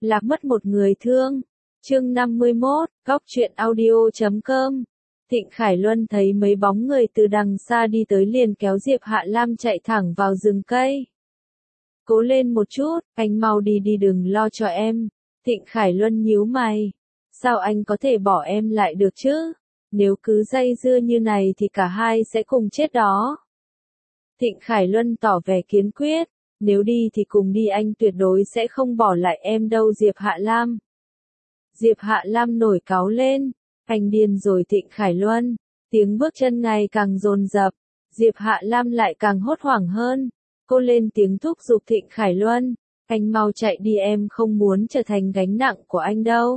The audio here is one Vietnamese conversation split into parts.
Lạc mất một người thương. Chương 51, Góc truyện audio.com. Thịnh Khải Luân thấy mấy bóng người từ đằng xa đi tới liền kéo Diệp Hạ Lam chạy thẳng vào rừng cây. Cố lên một chút, anh mau đi đi đừng lo cho em. Thịnh Khải Luân nhíu mày. Sao anh có thể bỏ em lại được chứ? Nếu cứ dây dưa như này thì cả hai sẽ cùng chết đó. Thịnh Khải Luân tỏ vẻ kiên quyết. Nếu đi thì cùng đi, anh tuyệt đối sẽ không bỏ lại em đâu Diệp Hạ Lam. Diệp Hạ Lam nổi cáu lên. Anh điên rồi Thịnh Khải Luân. Tiếng bước chân ngày càng dồn dập. Diệp Hạ Lam lại càng hốt hoảng hơn. Cô lên tiếng thúc giục Thịnh Khải Luân. Anh mau chạy đi, em không muốn trở thành gánh nặng của anh đâu.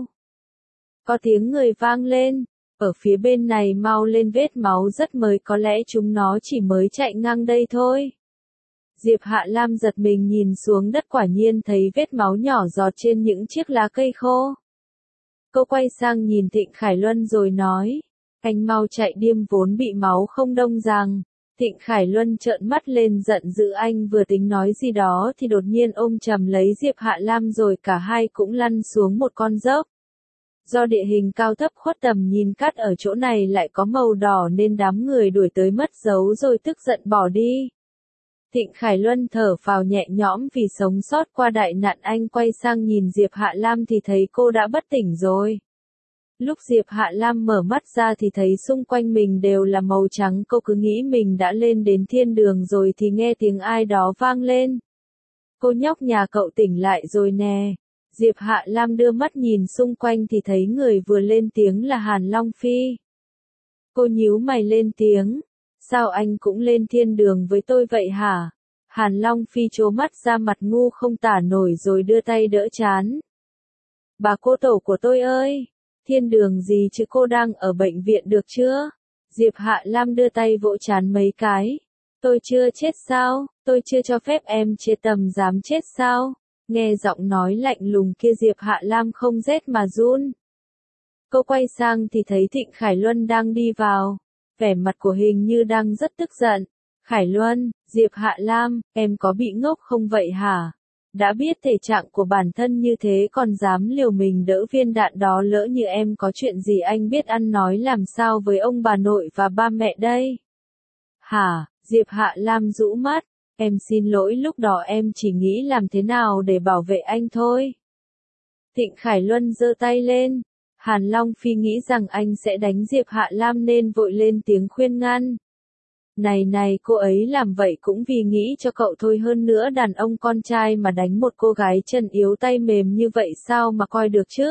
Có tiếng người vang lên. Ở phía bên này mau lên, vết máu rất mới, có lẽ chúng nó chỉ mới chạy ngang đây thôi. Diệp Hạ Lam giật mình nhìn xuống đất, quả nhiên thấy vết máu nhỏ giọt trên những chiếc lá cây khô. Cô quay sang nhìn Thịnh Khải Luân rồi nói. Anh mau chạy, điềm vốn bị máu không đông rằng. Thịnh Khải Luân trợn mắt lên giận dữ, anh vừa tính nói gì đó thì đột nhiên ôm chầm lấy Diệp Hạ Lam rồi cả hai cũng lăn xuống một con dốc. Do địa hình cao thấp khuất tầm nhìn, cát ở chỗ này lại có màu đỏ nên đám người đuổi tới mất dấu rồi tức giận bỏ đi. Thịnh Khải Luân thở phào nhẹ nhõm vì sống sót qua đại nạn. Anh quay sang nhìn Diệp Hạ Lam thì thấy cô đã bất tỉnh rồi. Lúc Diệp Hạ Lam mở mắt ra thì thấy xung quanh mình đều là màu trắng. Cô cứ nghĩ mình đã lên đến thiên đường rồi thì nghe tiếng ai đó vang lên. Cô nhóc, nhà cậu tỉnh lại rồi nè. Diệp Hạ Lam đưa mắt nhìn xung quanh thì thấy người vừa lên tiếng là Hàn Long Phi. Cô nhíu mày lên tiếng. Sao anh cũng lên thiên đường với tôi vậy hả? Hàn Long Phi trố mắt ra, mặt ngu không tả nổi rồi đưa tay đỡ trán. Bà cô tổ của tôi ơi! Thiên đường gì chứ, cô đang ở bệnh viện được chưa? Diệp Hạ Lam đưa tay vỗ trán mấy cái. Tôi chưa chết sao? Tôi chưa cho phép em chia tầm dám chết sao? Nghe giọng nói lạnh lùng kia Diệp Hạ Lam không rét mà run. Cô quay sang thì thấy Thịnh Khải Luân đang đi vào. Vẻ mặt của hình như đang rất tức giận. Khải Luân, Diệp Hạ Lam, em có bị ngốc không vậy hả? Đã biết thể trạng của bản thân như thế còn dám liều mình đỡ viên đạn đó, lỡ như em có chuyện gì anh biết ăn nói làm sao với ông bà nội và ba mẹ đây? Hả? Diệp Hạ Lam rũ mắt. Em xin lỗi, lúc đó em chỉ nghĩ làm thế nào để bảo vệ anh thôi. Thịnh Khải Luân giơ tay lên. Hàn Long Phi nghĩ rằng anh sẽ đánh Diệp Hạ Lam nên vội lên tiếng khuyên ngăn. Này, cô ấy làm vậy cũng vì nghĩ cho cậu thôi, hơn nữa đàn ông con trai mà đánh một cô gái chân yếu tay mềm như vậy sao mà coi được chứ?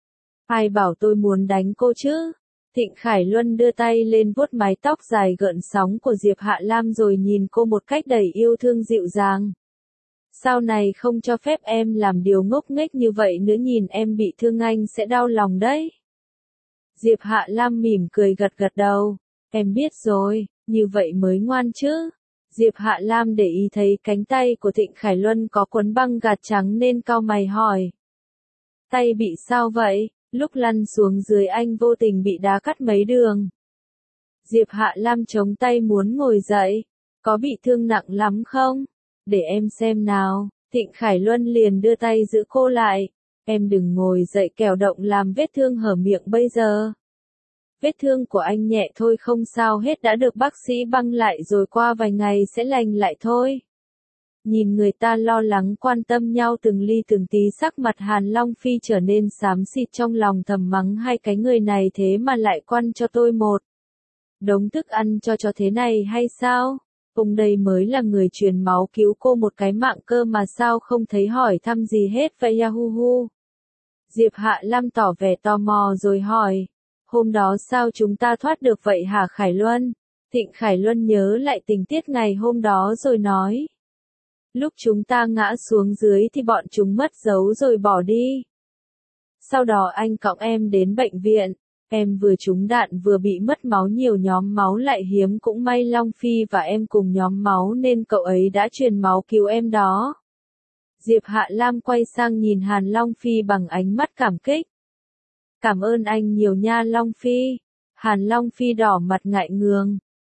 Ai bảo tôi muốn đánh cô chứ? Thịnh Khải Luân đưa tay lên vuốt mái tóc dài gợn sóng của Diệp Hạ Lam rồi nhìn cô một cách đầy yêu thương dịu dàng. Sau này không cho phép em làm điều ngốc nghếch như vậy nữa, nhìn em bị thương anh sẽ đau lòng đấy. Diệp Hạ Lam mỉm cười gật gật đầu. Em biết rồi, như vậy mới ngoan chứ. Diệp Hạ Lam để ý thấy cánh tay của Thịnh Khải Luân có quấn băng gạc trắng nên cau mày hỏi. Tay bị sao vậy? Lúc lăn xuống dưới anh vô tình bị đá cắt mấy đường. Diệp Hạ Lam chống tay muốn ngồi dậy. Có bị thương nặng lắm không? Để em xem nào. Thịnh Khải Luân liền đưa tay giữ cô lại. Em đừng ngồi dậy kẻo động làm vết thương hở miệng bây giờ. Vết thương của anh nhẹ thôi, không sao hết, đã được bác sĩ băng lại rồi, qua vài ngày sẽ lành lại thôi. Nhìn người ta lo lắng quan tâm nhau từng ly từng tí, sắc mặt Hàn Long Phi trở nên xám xịt, trong lòng thầm mắng hai cái người này thế mà lại quăn cho tôi một đống thức ăn cho thế này hay sao? Ông đây mới là người truyền máu cứu cô một cái mạng cơ mà sao không thấy hỏi thăm gì hết vậy Yahoo. Diệp Hạ Lam tỏ vẻ tò mò rồi hỏi. Hôm đó sao chúng ta thoát được vậy hả Khải Luân? Thịnh Khải Luân nhớ lại tình tiết ngày hôm đó rồi nói. Lúc chúng ta ngã xuống dưới thì bọn chúng mất dấu rồi bỏ đi. Sau đó anh cõng em đến bệnh viện. Em vừa trúng đạn vừa bị mất máu nhiều, nhóm máu lại hiếm, cũng may Long Phi và em cùng nhóm máu nên cậu ấy đã truyền máu cứu em đó. Diệp Hạ Lam quay sang nhìn Hàn Long Phi bằng ánh mắt cảm kích. Cảm ơn anh nhiều nha Long Phi. Hàn Long Phi đỏ mặt ngại ngùng.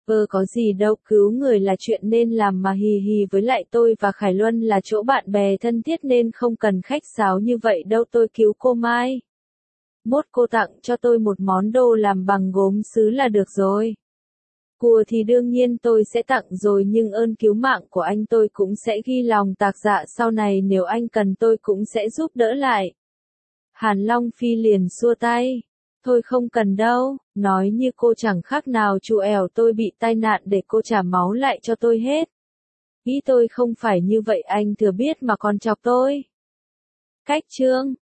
Có gì đâu, cứu người là chuyện nên làm mà, hì hì, với lại tôi và Khải Luân là chỗ bạn bè thân thiết nên không cần khách sáo như vậy đâu, tôi cứu cô Mai. Mốt cô tặng cho tôi một món đồ làm bằng gốm sứ là được rồi. Cua thì đương nhiên tôi sẽ tặng rồi, nhưng ơn cứu mạng của anh tôi cũng sẽ ghi lòng tạc dạ, sau này nếu anh cần tôi cũng sẽ giúp đỡ lại. Hàn Long Phi liền xua tay. Thôi không cần đâu, nói như cô chẳng khác nào chú ẻo tôi bị tai nạn để cô trả máu lại cho tôi hết. Ý tôi không phải như vậy, anh thừa biết mà còn chọc tôi. Cách chương